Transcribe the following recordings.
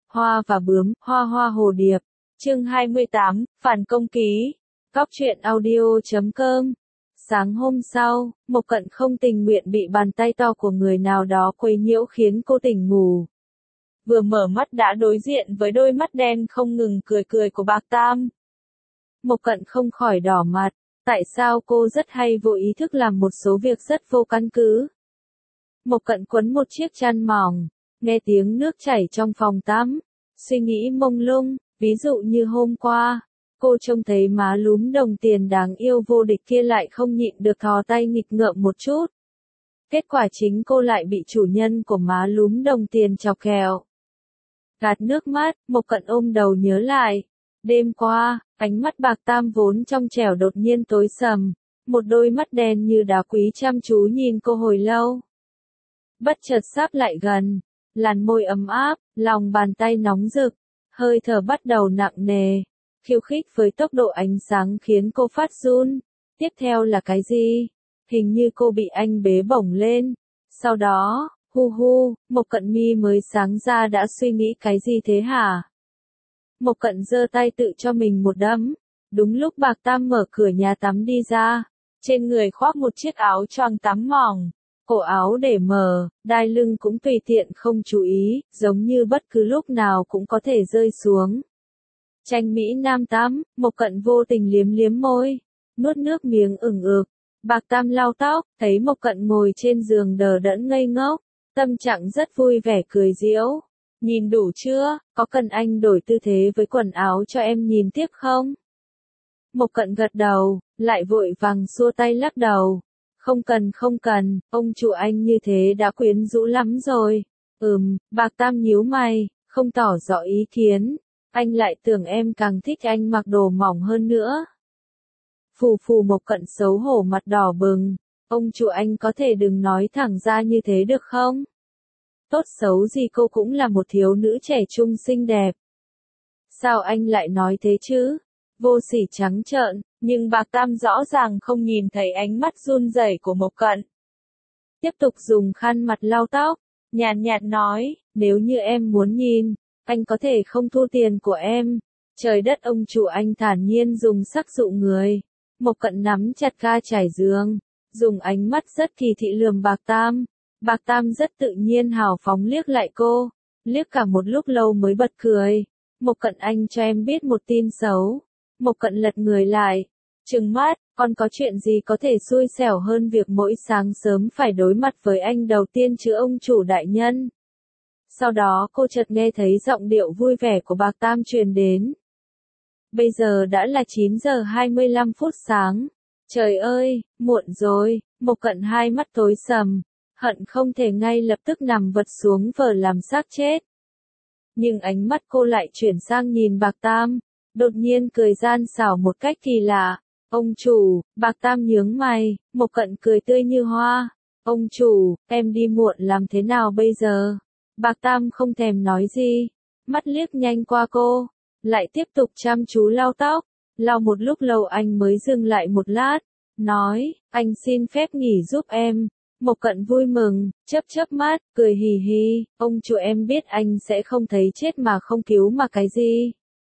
Hoa và bướm, hoa hoa hồ điệp. Chương 28, phản công ký. Cóc truyện audio.com. Sáng hôm sau, Mộc Cận không tình nguyện bị bàn tay to của người nào đó quấy nhiễu khiến cô tỉnh ngủ. Vừa mở mắt đã đối diện với đôi mắt đen không ngừng cười cười của Bạc Tam. Mộc Cận không khỏi đỏ mặt, tại sao cô rất hay vô ý thức làm một số việc rất vô căn cứ. Mộc Cận quấn một chiếc chăn mỏng, nghe tiếng nước chảy trong phòng tắm, suy nghĩ mông lung, ví dụ như hôm qua, cô trông thấy má lúm đồng tiền đáng yêu vô địch kia lại không nhịn được thò tay nghịch ngợm một chút. Kết quả chính cô lại bị chủ nhân của má lúm đồng tiền chọc ghẹo. Gạt nước mắt, Mộc Cận ôm đầu nhớ lại. Đêm qua, ánh mắt Bạc Tam vốn trong trẻo đột nhiên tối sầm, một đôi mắt đen như đá quý chăm chú nhìn cô hồi lâu. Bất chợt sáp lại gần, làn môi ấm áp, lòng bàn tay nóng rực, hơi thở bắt đầu nặng nề, khiêu khích với tốc độ ánh sáng khiến cô phát run. Tiếp theo là cái gì? Hình như cô bị anh bế bổng lên. Sau đó, hu hu, Mộc Cận mi mới sáng ra đã suy nghĩ cái gì thế hả? Mộc Cận giơ tay tự cho mình một đấm. Đúng lúc Bạc Tam mở cửa nhà tắm đi ra, trên người khoác một chiếc áo choàng tắm mỏng, cổ áo để mở, đai lưng cũng tùy tiện không chú ý, giống như bất cứ lúc nào cũng có thể rơi xuống. Tranh Mỹ Nam tắm, Mộc Cận vô tình liếm liếm môi, nuốt nước miếng ửng ực. Bạc Tam lau tóc, thấy Mộc Cận ngồi trên giường đờ đẫn ngây ngốc, tâm trạng rất vui vẻ cười giễu. Nhìn đủ chưa, có cần anh đổi tư thế với quần áo cho em nhìn tiếp không? Mộc Cận gật đầu, lại vội vàng xua tay lắc đầu. Không cần, ông chủ anh như thế đã quyến rũ lắm rồi. Bạc Tam nhíu mày, không tỏ rõ ý kiến. Anh lại tưởng em càng thích anh mặc đồ mỏng hơn nữa. Phù phù, Mộc Cận xấu hổ mặt đỏ bừng. Ông chủ anh có thể đừng nói thẳng ra như thế được không? Tốt xấu gì cô cũng là một thiếu nữ trẻ trung xinh đẹp. Sao anh lại nói thế chứ? Vô sỉ trắng trợn, nhưng Bạc Tam rõ ràng không nhìn thấy ánh mắt run rẩy của Mộc Cận. Tiếp tục dùng khăn mặt lau tóc, nhàn nhạt nói, nếu như em muốn nhìn, anh có thể không thu tiền của em. Trời đất, ông chủ anh thản nhiên dùng sắc dụ người. Mộc Cận nắm chặt ga trải giường, dùng ánh mắt rất kỳ thị lườm Bạc Tam. Bạc Tam rất tự nhiên hào phóng liếc lại cô, liếc cả một lúc lâu mới bật cười. Mộc Cận, anh cho em biết một tin xấu. Mộc Cận lật người lại, trừng mắt, còn có chuyện gì có thể xui xẻo hơn việc mỗi sáng sớm phải đối mặt với anh đầu tiên chứ ông chủ đại nhân. Sau đó cô chợt nghe thấy giọng điệu vui vẻ của Bạc Tam truyền đến. Bây giờ đã là 9 giờ 25 phút sáng. Trời ơi, muộn rồi. Mộc Cận hai mắt tối sầm, hận không thể ngay lập tức nằm vật xuống vờ làm xác chết. Nhưng ánh mắt cô lại chuyển sang nhìn Bạc Tam, đột nhiên cười gian xảo một cách kỳ lạ. Ông chủ, Bạc Tam nhướng mày, Mộc Cận cười tươi như hoa. Ông chủ, em đi muộn làm thế nào bây giờ? Bạc Tam không thèm nói gì, mắt liếc nhanh qua cô, lại tiếp tục chăm chú lau tóc. Lau một lúc lâu anh mới dừng lại một lát, nói, anh xin phép nghỉ giúp em. Mộc Cận vui mừng, chớp chớp mắt, cười hì hì, ông chủ em biết anh sẽ không thấy chết mà không cứu mà cái gì.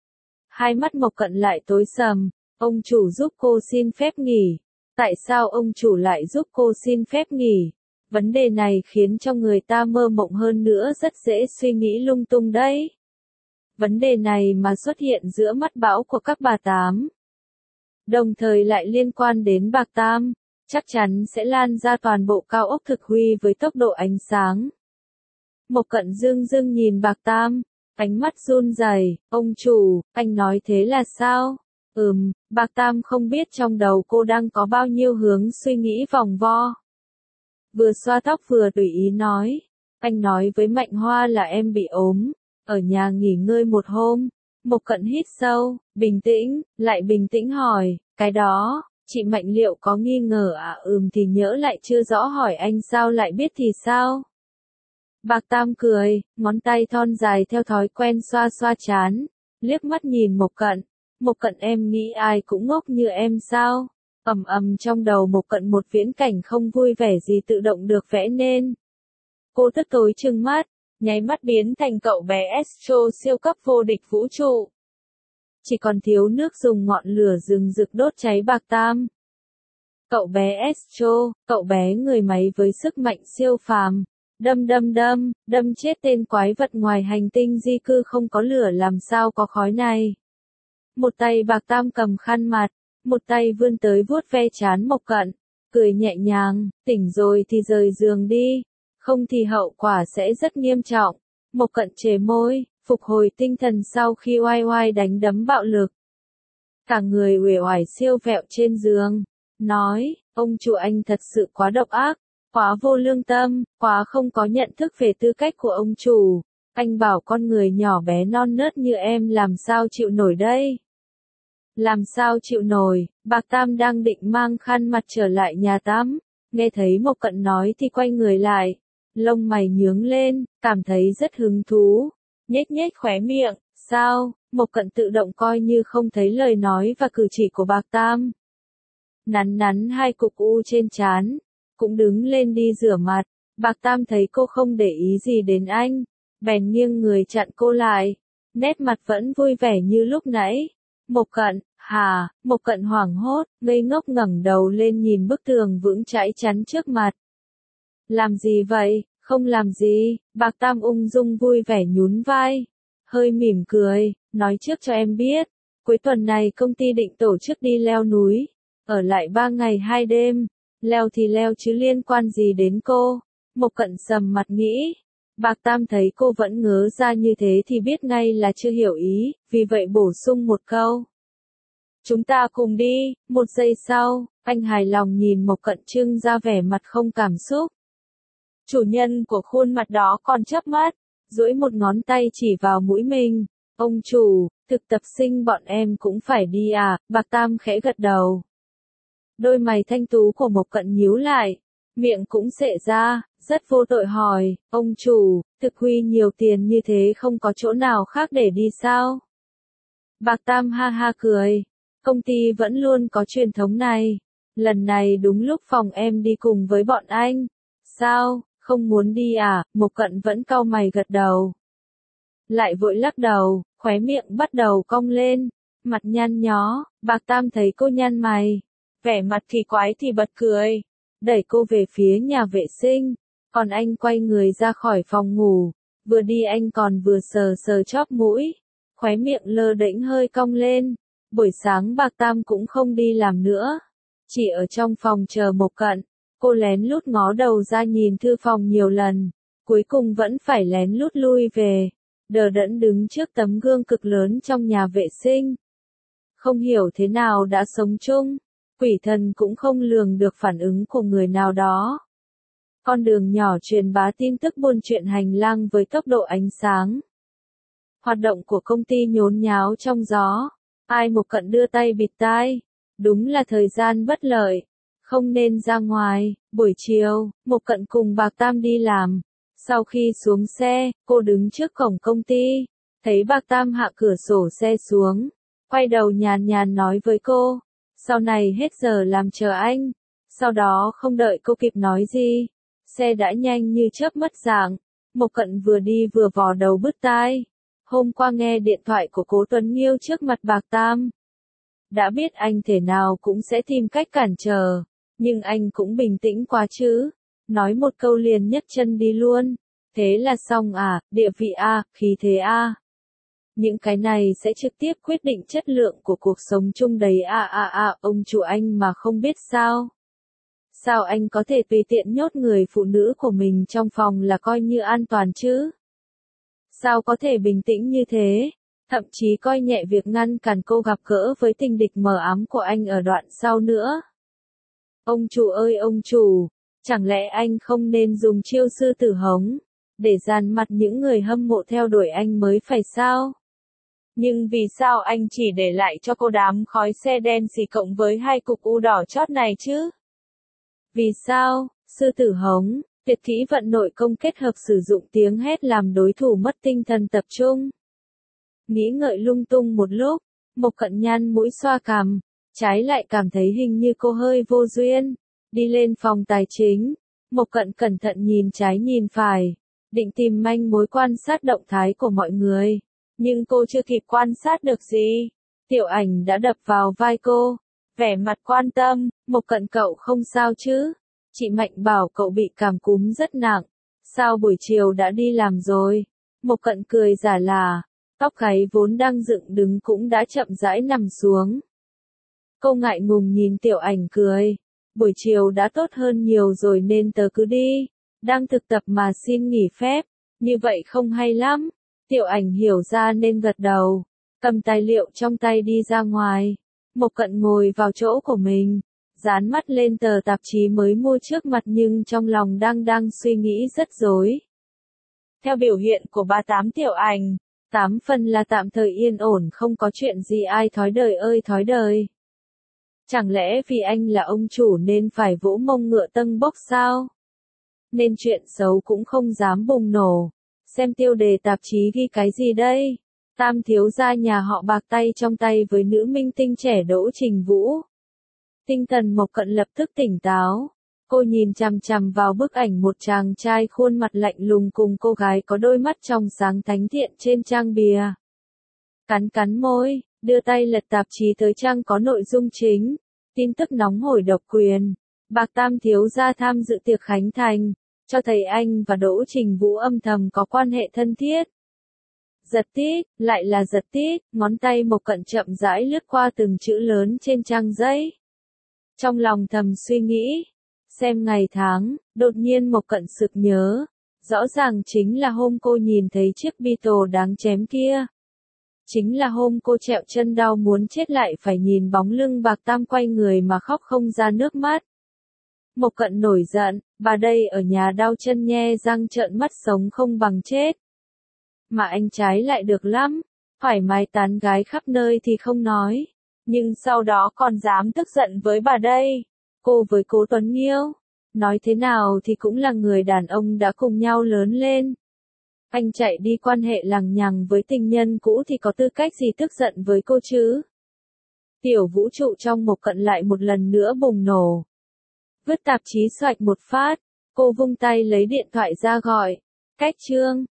Hai mắt Mộc Cận lại tối sầm, ông chủ giúp cô xin phép nghỉ. Tại sao ông chủ lại giúp cô xin phép nghỉ? Vấn đề này khiến cho người ta mơ mộng hơn nữa, rất dễ suy nghĩ lung tung đấy. Vấn đề này mà xuất hiện giữa mắt bão của các bà tám, đồng thời lại liên quan đến Bạc Tam, chắc chắn sẽ lan ra toàn bộ cao ốc thực huy với tốc độ ánh sáng. Mộc Cận dưng dưng nhìn Bạc Tam, ánh mắt run rẩy, ông chủ, anh nói thế là sao? Bạc Tam không biết trong đầu cô đang có bao nhiêu hướng suy nghĩ vòng vo. Vừa xoa tóc vừa tùy ý nói, anh nói với Mạnh Hoa là em bị ốm, ở nhà nghỉ ngơi một hôm. Mộc Cận hít sâu, bình tĩnh, lại bình tĩnh hỏi, cái đó, chị Mạnh liệu có nghi ngờ à? Thì nhỡ lại chưa rõ hỏi anh sao lại biết thì sao? Bạc Tam cười, ngón tay thon dài theo thói quen xoa xoa trán, liếc mắt nhìn Mộc Cận. Mộc Cận, em nghĩ ai cũng ngốc như em sao? Trong đầu Mộc Cận một viễn cảnh không vui vẻ gì tự động được vẽ nên. Cô tức tối trừng mắt, nháy mắt biến thành cậu bé Astro siêu cấp vô địch vũ trụ. Chỉ còn thiếu nước dùng ngọn lửa rừng rực đốt cháy Bạc Tam. Cậu bé Astro, cậu bé người máy với sức mạnh siêu phàm. Đâm chết tên quái vật ngoài hành tinh di cư không có lửa làm sao có khói này. Một tay Bạc Tam cầm khăn mặt, một tay vươn tới vuốt ve trán Mộc Cận, cười nhẹ nhàng, tỉnh rồi thì rời giường đi, không thì hậu quả sẽ rất nghiêm trọng. Mộc Cận trề môi, phục hồi tinh thần sau khi oai oai đánh đấm bạo lực. Cả người uể oải siêu vẹo trên giường, nói, ông chủ anh thật sự quá độc ác, quá vô lương tâm, quá không có nhận thức về tư cách của ông chủ. Anh bảo con người nhỏ bé non nớt như em làm sao chịu nổi đây? Làm sao chịu nổi? Bạc Tam đang định mang khăn mặt trở lại nhà tắm, nghe thấy Mộc Cận nói thì quay người lại, lông mày nhướng lên, cảm thấy rất hứng thú, nhếch nhếch khóe miệng, sao? Mộc Cận tự động coi như không thấy lời nói và cử chỉ của Bạc Tam. Nắn hai cục u trên trán, cũng đứng lên đi rửa mặt. Bạc Tam thấy cô không để ý gì đến anh, bèn nghiêng người chặn cô lại, nét mặt vẫn vui vẻ như lúc nãy. Mộc Cận, hả? Mộc Cận hoảng hốt, ngây ngốc ngẩng đầu lên nhìn bức tường vững chãi chắn trước mặt. Làm gì vậy? Không làm gì. Bạc Tam ung dung vui vẻ nhún vai, hơi mỉm cười, nói trước cho em biết, cuối tuần này công ty định tổ chức đi leo núi, ở lại 3 ngày 2 đêm. Leo thì leo chứ liên quan gì đến cô? Mộc Cận sầm mặt nghĩ. Bạc Tam thấy cô vẫn ngớ ra như thế thì biết ngay là chưa hiểu ý, vì vậy bổ sung một câu. Chúng ta cùng đi. Một giây sau, anh hài lòng nhìn Mộc Cận trưng ra vẻ mặt không cảm xúc. Chủ nhân của khuôn mặt đó còn chớp mắt, duỗi một ngón tay chỉ vào mũi mình. Ông chủ, thực tập sinh bọn em cũng phải đi à? Bạc Tam khẽ gật đầu. Đôi mày thanh tú của Mộc Cận nhíu lại, miệng cũng xệ ra, rất vô tội hỏi, ông chủ, thực huy nhiều tiền như thế không có chỗ nào khác để đi sao? Bạc Tam ha ha cười, công ty vẫn luôn có truyền thống này, lần này đúng lúc phòng em đi cùng với bọn anh. Sao, không muốn đi à? Mộc Cận vẫn cau mày gật đầu. Lại vội lắc đầu, khóe miệng bắt đầu cong lên, mặt nhăn nhó. Bạc Tam thấy cô nhăn mày, vẻ mặt kỳ quái thì bật cười, đẩy cô về phía nhà vệ sinh, còn anh quay người ra khỏi phòng ngủ, vừa đi anh còn vừa sờ sờ chóp mũi, khóe miệng lơ đễnh hơi cong lên. Buổi sáng Bạc Tam cũng không đi làm nữa, chỉ ở trong phòng chờ Mộc Cận. Cô lén lút ngó đầu ra nhìn thư phòng nhiều lần, cuối cùng vẫn phải lén lút lui về, đờ đẫn đứng trước tấm gương cực lớn trong nhà vệ sinh. Không hiểu thế nào đã sống chung, quỷ thần cũng không lường được phản ứng của người nào đó. Con đường nhỏ truyền bá tin tức buôn chuyện hành lang với tốc độ ánh sáng. Hoạt động của công ty nhốn nháo trong gió. Ai Mộc Cận đưa tay bịt tai. Đúng là thời gian bất lợi. Không nên ra ngoài. Buổi chiều, Mộc Cận cùng Bạc Tam đi làm. Sau khi xuống xe, cô đứng trước cổng công ty. Thấy Bạc Tam hạ cửa sổ xe xuống. Quay đầu nhàn nhàn nói với cô. Sau này hết giờ làm chờ anh. Sau đó không đợi cô kịp nói gì, xe đã nhanh như chớp mất dạng. Mộc Cận vừa đi vừa vò đầu bứt tai. Hôm qua nghe điện thoại của Cố Tuấn Nghiêu trước mặt Bạc Tam. Đã biết anh thể nào cũng sẽ tìm cách cản trở, nhưng anh cũng bình tĩnh quá chứ. Nói một câu liền nhấc chân đi luôn. Thế là xong à, địa vị A, khí thế A. Những cái này sẽ trực tiếp quyết định chất lượng của cuộc sống chung đấy ông chủ anh mà không biết sao. Sao anh có thể tùy tiện nhốt người phụ nữ của mình trong phòng là coi như an toàn chứ? Sao có thể bình tĩnh như thế? Thậm chí coi nhẹ việc ngăn cản cô gặp gỡ với tình địch mờ ám của anh ở đoạn sau nữa. Ông chủ ơi ông chủ, chẳng lẽ anh không nên dùng chiêu sư tử hống, để dàn mặt những người hâm mộ theo đuổi anh mới phải sao? Nhưng vì sao anh chỉ để lại cho cô đám khói xe đen xì cộng với 2 cục u đỏ chót này chứ? Vì sao? Sư tử hống, tuyệt kỹ vận nội công kết hợp sử dụng tiếng hét làm đối thủ mất tinh thần tập trung. Nghĩ ngợi lung tung một lúc, Mộc Cận nhăn mũi xoa cằm, trái lại cảm thấy hình như cô hơi vô duyên. Đi lên phòng tài chính, Mộc Cận cẩn thận nhìn trái nhìn phải, định tìm manh mối quan sát động thái của mọi người. Nhưng cô chưa kịp quan sát được gì. Tiểu Ảnh đã đập vào vai cô, vẻ mặt quan tâm, Mộc Cận cậu không sao chứ? Chị Mạnh bảo cậu bị cảm cúm rất nặng. Sao buổi chiều đã đi làm rồi? Mộc Cận cười giả là, tóc gáy vốn đang dựng đứng cũng đã chậm rãi nằm xuống. Cô ngại ngùng nhìn Tiểu Ảnh cười. Buổi chiều đã tốt hơn nhiều rồi nên tớ cứ đi. Đang thực tập mà xin nghỉ phép. Như vậy không hay lắm. Tiểu Ảnh hiểu ra nên gật đầu. Cầm tài liệu trong tay đi ra ngoài. Mộc Cận ngồi vào chỗ của mình. Dán mắt lên tờ tạp chí mới mua trước mặt nhưng trong lòng đang suy nghĩ rất rối. Theo biểu hiện của bà Tám Tiểu Ảnh, 8 phần là tạm thời yên ổn không có chuyện gì ai thói đời ơi thói đời. Chẳng lẽ vì anh là ông chủ nên phải vỗ mông ngựa tâng bốc sao? Nên chuyện xấu cũng không dám bùng nổ. Xem tiêu đề tạp chí ghi cái gì đây? Tam thiếu gia nhà họ bạc tay trong tay với nữ minh tinh trẻ Đỗ Trình Vũ. Tinh thần Mộc Cận lập tức tỉnh táo. Cô nhìn chằm chằm vào bức ảnh một chàng trai khuôn mặt lạnh lùng cùng cô gái có đôi mắt trong sáng thánh thiện trên trang bìa. Cắn môi, đưa tay lật tạp chí tới trang có nội dung chính. Tin tức nóng hổi độc quyền. Bạc Tam thiếu gia tham dự tiệc khánh thành, cho thấy anh và Đỗ Trình Vũ âm thầm có quan hệ thân thiết. Giật tít, lại là giật tít, ngón tay Mộc Cận chậm rãi lướt qua từng chữ lớn trên trang giấy. Trong lòng thầm suy nghĩ, xem ngày tháng, đột nhiên Mộc Cận sực nhớ, rõ ràng chính là hôm cô nhìn thấy chiếc Beetle đáng chém kia. Chính là hôm cô trẹo chân đau muốn chết lại phải nhìn bóng lưng Bạc Tam quay người mà khóc không ra nước mắt. Mộc Cận nổi giận, bà đây ở nhà đau chân nhe răng trợn mắt sống không bằng chết. Mà anh trái lại được lắm, thoải mái tán gái khắp nơi thì không nói. Nhưng sau đó còn dám tức giận với bà đây. Cô với Cố Tuấn Nghiêu, nói thế nào thì cũng là người đàn ông đã cùng nhau lớn lên. Anh chạy đi quan hệ lằng nhằng với tình nhân cũ thì có tư cách gì tức giận với cô chứ? Tiểu vũ trụ trong Mộc Cận lại một lần nữa bùng nổ. Vứt tạp chí xoạch một phát, cô vung tay lấy điện thoại ra gọi. Cách Trương,